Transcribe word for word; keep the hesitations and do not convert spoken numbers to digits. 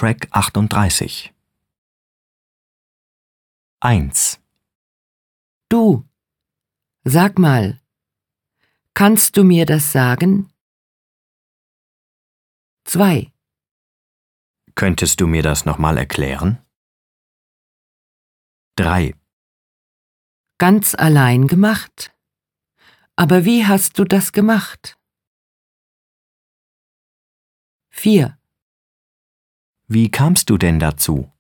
Track achtunddreißig. eins. Du, sag mal, kannst du mir das sagen? zwei. Könntest du mir das nochmal erklären? drei. Ganz allein gemacht? Aber wie hast du das gemacht? vier. Wie kamst du denn dazu?